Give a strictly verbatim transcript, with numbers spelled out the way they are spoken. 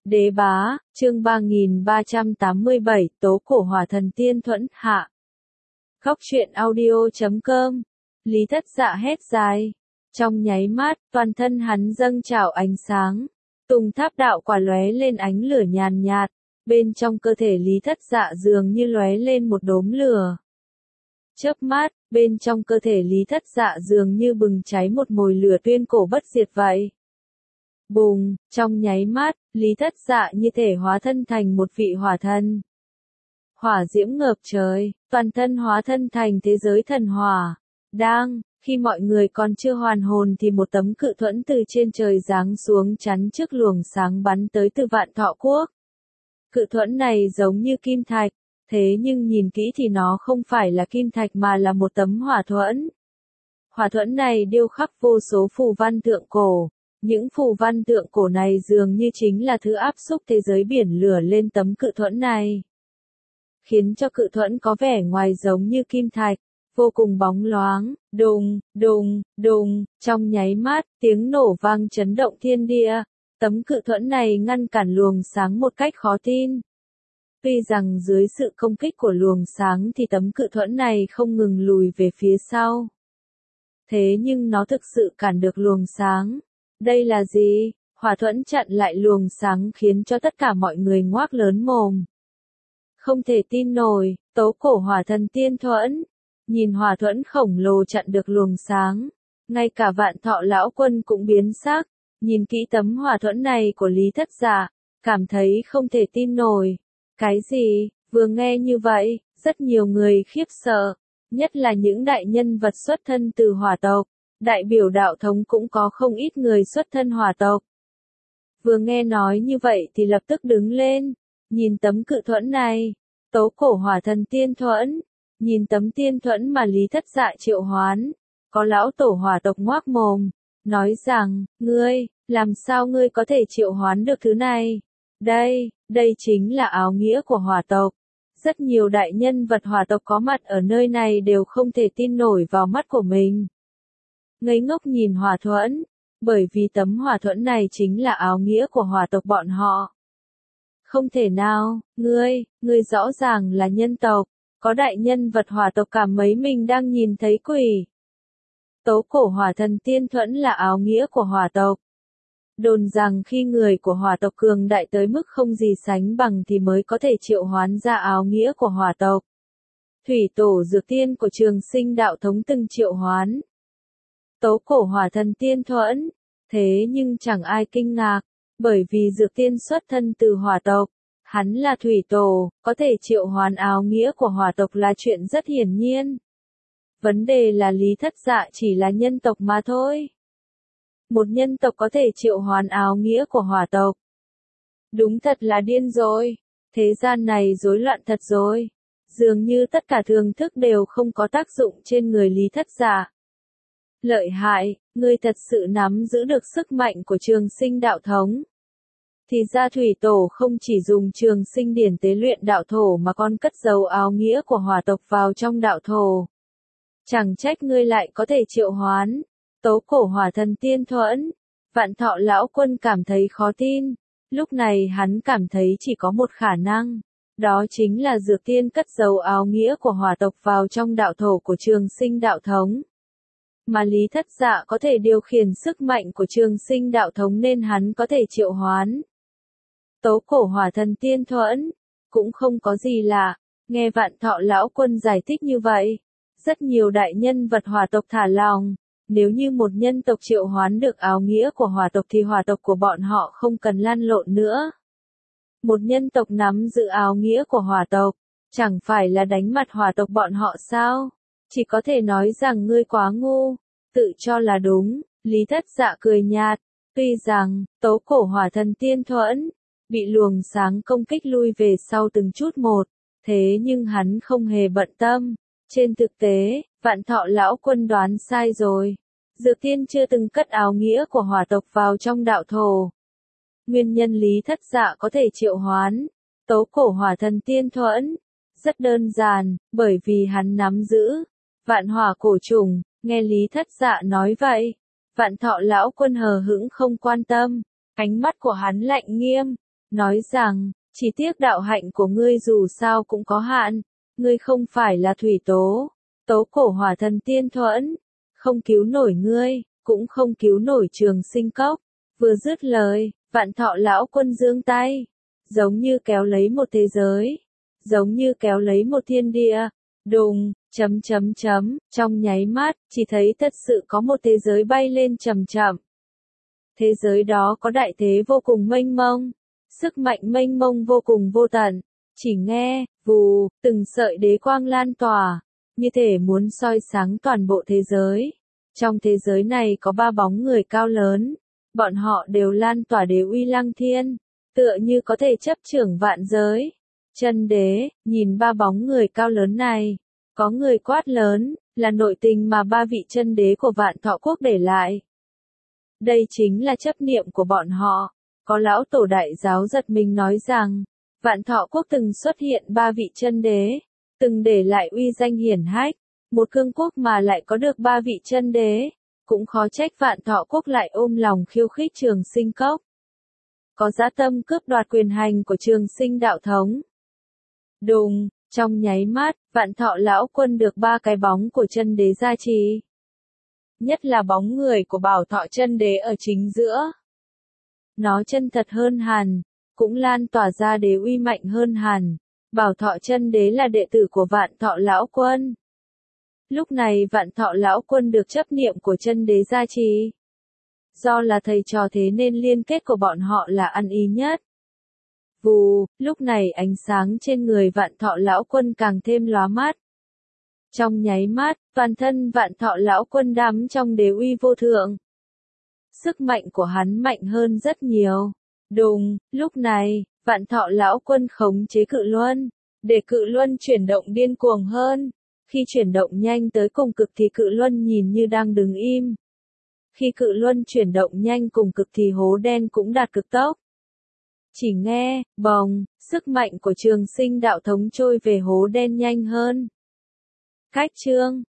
Đế bá, chương ba nghìn ba trăm tám mươi bảy, tố cổ hỏa thần tiên thuẫn, hạ. Góc truyện audio chấm com. Lý Thất Dạ hét dài. Trong nháy mắt, toàn thân hắn dâng trào ánh sáng. Tùng tháp đạo quả lóe lên ánh lửa nhàn nhạt. Bên trong cơ thể Lý Thất Dạ dường như lóe lên một đốm lửa. Chớp mắt, bên trong cơ thể Lý Thất Dạ dường như bừng cháy một mồi lửa tuyên cổ bất diệt vậy. Bùng, trong nháy mắt, Lý Thất Dạ như thể hóa thân thành một vị hỏa thần. Hỏa diễm ngập trời, toàn thân hóa thân thành thế giới thần hỏa. Đang, khi mọi người còn chưa hoàn hồn thì một tấm cự thuẫn từ trên trời giáng xuống chắn trước luồng sáng bắn tới từ Vạn Thọ Quốc. Cự thuẫn này giống như kim thạch, thế nhưng nhìn kỹ thì nó không phải là kim thạch mà là một tấm hỏa thuẫn. Hỏa thuẫn này điêu khắc vô số phù văn tượng cổ. Những phù văn tượng cổ này dường như chính là thứ áp xúc thế giới biển lửa lên tấm cự thuẫn này. Khiến cho cự thuẫn có vẻ ngoài giống như kim thạch, vô cùng bóng loáng, đùng, đùng, đùng, trong nháy mắt, tiếng nổ vang chấn động thiên địa. Tấm cự thuẫn này ngăn cản luồng sáng một cách khó tin. Tuy rằng dưới sự công kích của luồng sáng thì tấm cự thuẫn này không ngừng lùi về phía sau. Thế nhưng nó thực sự cản được luồng sáng. Đây là gì? Hỏa thuẫn chặn lại luồng sáng khiến cho tất cả mọi người ngoác lớn mồm. Không thể tin nổi, tố cổ hỏa thần tiên thuẫn. Nhìn hỏa thuẫn khổng lồ chặn được luồng sáng. Ngay cả Vạn Thọ lão quân cũng biến sắc. Nhìn kỹ tấm hỏa thuẫn này của Lý Thất Dạ, cảm thấy không thể tin nổi. Cái gì? Vừa nghe như vậy, rất nhiều người khiếp sợ. Nhất là những đại nhân vật xuất thân từ hỏa tộc. Đại biểu đạo thống cũng có không ít người xuất thân hỏa tộc. Vừa nghe nói như vậy thì lập tức đứng lên, nhìn tấm cự thuẫn này, tố cổ hỏa thần tiên thuẫn, nhìn tấm tiên thuẫn mà Lý Thất Dạ triệu hoán, có lão tổ hỏa tộc ngoác mồm, nói rằng, ngươi, làm sao ngươi có thể triệu hoán được thứ này? Đây, đây chính là áo nghĩa của hỏa tộc. Rất nhiều đại nhân vật hỏa tộc có mặt ở nơi này đều không thể tin nổi vào mắt của mình. Ngây ngốc nhìn hỏa thuẫn, bởi vì tấm hỏa thuẫn này chính là áo nghĩa của hỏa tộc bọn họ. Không thể nào, ngươi, ngươi rõ ràng là nhân tộc, có đại nhân vật hỏa tộc cảm mấy mình đang nhìn thấy quỷ. Tố cổ hỏa thần tiên thuẫn là áo nghĩa của hỏa tộc. Đồn rằng khi người của hỏa tộc cường đại tới mức không gì sánh bằng thì mới có thể triệu hoán ra áo nghĩa của hỏa tộc. Thủy tổ dược tiên của Trường Sinh đạo thống từng triệu hoán. Tố cổ hỏa thần tiên thuẫn, thế nhưng chẳng ai kinh ngạc, bởi vì dược tiên xuất thân từ hỏa tộc, hắn là thủy tổ, có thể triệu hoán áo nghĩa của hỏa tộc là chuyện rất hiển nhiên. Vấn đề là Lý Thất Dạ chỉ là nhân tộc mà thôi. Một nhân tộc có thể triệu hoán áo nghĩa của hỏa tộc. Đúng thật là điên rồi, thế gian này rối loạn thật rồi, dường như tất cả thường thức đều không có tác dụng trên người Lý Thất Dạ. Lợi hại, ngươi thật sự nắm giữ được sức mạnh của Trường Sinh đạo thống. Thì ra thủy tổ không chỉ dùng Trường Sinh điển tế luyện đạo thổ mà còn cất giấu áo nghĩa của hỏa tộc vào trong đạo thổ. Chẳng trách ngươi lại có thể triệu hoán, tố cổ hỏa thần tiên thuẫn. Vạn Thọ lão quân cảm thấy khó tin, lúc này hắn cảm thấy chỉ có một khả năng, đó chính là dược tiên cất giấu áo nghĩa của hỏa tộc vào trong đạo thổ của Trường Sinh đạo thống. Mà Lý Thất Dạ có thể điều khiển sức mạnh của Trường Sinh đạo thống nên hắn có thể triệu hoán. Tố cổ hỏa thần tiên thuẫn, cũng không có gì lạ, nghe Vạn Thọ lão quân giải thích như vậy. Rất nhiều đại nhân vật hỏa tộc thả lòng, nếu như một nhân tộc triệu hoán được áo nghĩa của hỏa tộc thì hỏa tộc của bọn họ không cần lăn lộn nữa. Một nhân tộc nắm giữ áo nghĩa của hỏa tộc, chẳng phải là đánh mặt hỏa tộc bọn họ sao? Chỉ có thể nói rằng ngươi quá ngu, tự cho là đúng. Lý Thất Dạ cười nhạt, tuy rằng, tố cổ hỏa thần tiên thuẫn, bị luồng sáng công kích lui về sau từng chút một, thế nhưng hắn không hề bận tâm. Trên thực tế, Vạn Thọ lão quân đoán sai rồi. Dược tiên chưa từng cất áo nghĩa của hỏa tộc vào trong đạo thổ. Nguyên nhân Lý Thất Dạ có thể triệu hoán tố cổ hỏa thần tiên thuẫn, rất đơn giản, bởi vì hắn nắm giữ vạn hỏa cổ trùng. Nghe Lý Thất Dạ nói vậy, Vạn Thọ lão quân hờ hững không quan tâm, ánh mắt của hắn lạnh nghiêm, nói rằng, chỉ tiếc đạo hạnh của ngươi dù sao cũng có hạn, ngươi không phải là thủy tố, tố cổ hỏa thần tiên thuẫn, không cứu nổi ngươi, cũng không cứu nổi Trường Sinh Cốc. Vừa dứt lời, Vạn Thọ lão quân giương tay, giống như kéo lấy một thế giới, giống như kéo lấy một thiên địa. Đùng, chấm chấm chấm, trong nháy mắt, chỉ thấy thật sự có một thế giới bay lên chậm chậm. Thế giới đó có đại thế vô cùng mênh mông, sức mạnh mênh mông vô cùng vô tận, chỉ nghe, vù, từng sợi đế quang lan tỏa, như thể muốn soi sáng toàn bộ thế giới. Trong thế giới này có ba bóng người cao lớn, bọn họ đều lan tỏa đế uy lăng thiên, tựa như có thể chấp trưởng vạn giới. Chân đế, nhìn ba bóng người cao lớn này, có người quát lớn, là nội tình mà ba vị chân đế của Vạn Thọ Quốc để lại. Đây chính là chấp niệm của bọn họ. Có lão tổ đại giáo giật mình nói rằng, Vạn Thọ Quốc từng xuất hiện ba vị chân đế, từng để lại uy danh hiển hách, một cương quốc mà lại có được ba vị chân đế, cũng khó trách Vạn Thọ Quốc lại ôm lòng khiêu khích Trường Sinh Cốc. Có dã tâm cướp đoạt quyền hành của Trường Sinh đạo thống. Đùng, trong nháy mắt, Vạn Thọ lão quân được ba cái bóng của chân đế gia trì. Nhất là bóng người của Bảo Thọ chân đế ở chính giữa. Nó chân thật hơn hẳn, cũng lan tỏa ra đế uy mạnh hơn hẳn. Bảo Thọ chân đế là đệ tử của Vạn Thọ lão quân. Lúc này Vạn Thọ lão quân được chấp niệm của chân đế gia trì. Do là thầy trò thế nên liên kết của bọn họ là ăn ý nhất. Vù, lúc này ánh sáng trên người Vạn Thọ lão quân càng thêm lóa mắt. Trong nháy mắt, toàn thân Vạn Thọ lão quân đắm trong đế uy vô thượng. Sức mạnh của hắn mạnh hơn rất nhiều. Đùng, lúc này, Vạn Thọ lão quân khống chế cự luân, để cự luân chuyển động điên cuồng hơn. Khi chuyển động nhanh tới cùng cực thì cự luân nhìn như đang đứng im. Khi cự luân chuyển động nhanh cùng cực thì hố đen cũng đạt cực tốc. Chỉ nghe, bồng, sức mạnh của Trường Sinh đạo thống trôi về hố đen nhanh hơn. Cách chương